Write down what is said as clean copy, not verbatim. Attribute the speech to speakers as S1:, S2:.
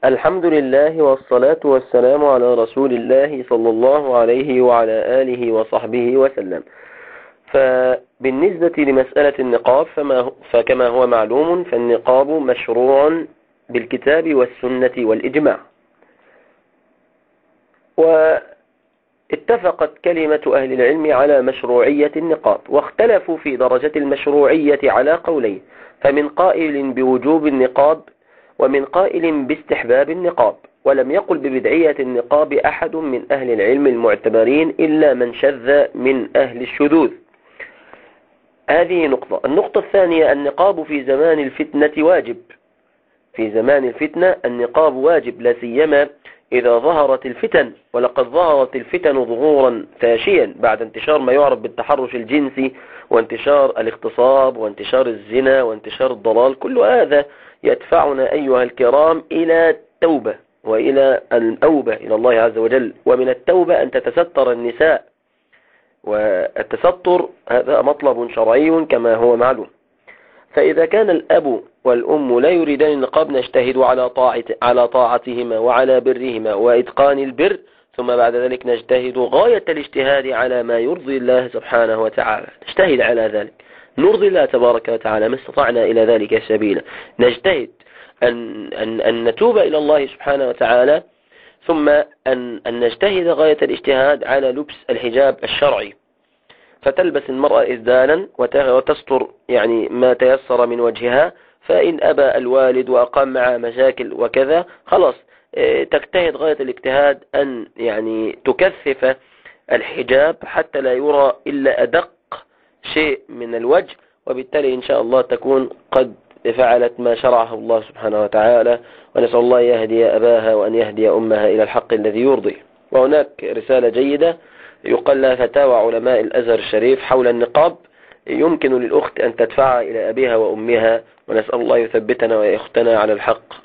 S1: الحمد لله والصلاة والسلام على رسول الله صلى الله عليه وعلى آله وصحبه وسلم. فبالنسبة لمسألة النقاب فكما هو معلوم فالنقاب مشروع بالكتاب والسنة والإجماع، واتفقت كلمة أهل العلم على مشروعية النقاب، واختلفوا في درجة المشروعية على قولين، فمن قائل بوجوب النقاب ومن قائل باستحباب النقاب، ولم يقل ببدعية النقاب أحد من أهل العلم المعتبرين إلا من شذ من أهل الشذوذ. هذه نقطة. النقطة الثانية: النقاب في زمان الفتنة واجب. في زمان الفتنة النقاب واجب، لا سيما إذا ظهرت الفتن، ولقد ظهرت الفتن ظهورا فاشيا بعد انتشار ما يعرف بالتحرش الجنسي وانتشار الاغتصاب وانتشار الزنا وانتشار الضلال. كل هذا يدفعنا أيها الكرام إلى التوبة وإلى الأوبة إلى الله عز وجل. ومن التوبة أن تتستر النساء، والتستر هذا مطلب شرعي كما هو معلوم. فإذا كان الأب والأم لا يريدان النقاب نجتهد على طاعتهما وعلى برهما وإتقان البر، ثم بعد ذلك نجتهد غاية الاجتهاد على ما يرضي الله سبحانه وتعالى. نجتهد على ذلك، نرضي الله تبارك وتعالى ما استطعنا إلى ذلك سبيلا. نجتهد أن نتوب إلى الله سبحانه وتعالى، ثم أن نجتهد غاية الاجتهاد على لبس الحجاب الشرعي، فتلبس المرأة إزدانا وتستر يعني ما تيسر من وجهها. فإن أبى الوالد وأقام معها مشاكل وكذا، خلاص تجتهد غاية الاجتهاد أن يعني تكثف الحجاب حتى لا يرى إلا أدق شيء من الوجه، وبالتالي إن شاء الله تكون قد فعلت ما شرعه الله سبحانه وتعالى. ونسأل الله يهدي أباها وأن يهدي أمها إلى الحق الذي يرضي. وهناك رسالة جيدة يقال لها فتاوى علماء الأزهر الشريف حول النقاب، يمكن للأخت أن تدفعها إلى أبيها وأمها، ونسأل الله يثبتنا ويختنا على الحق.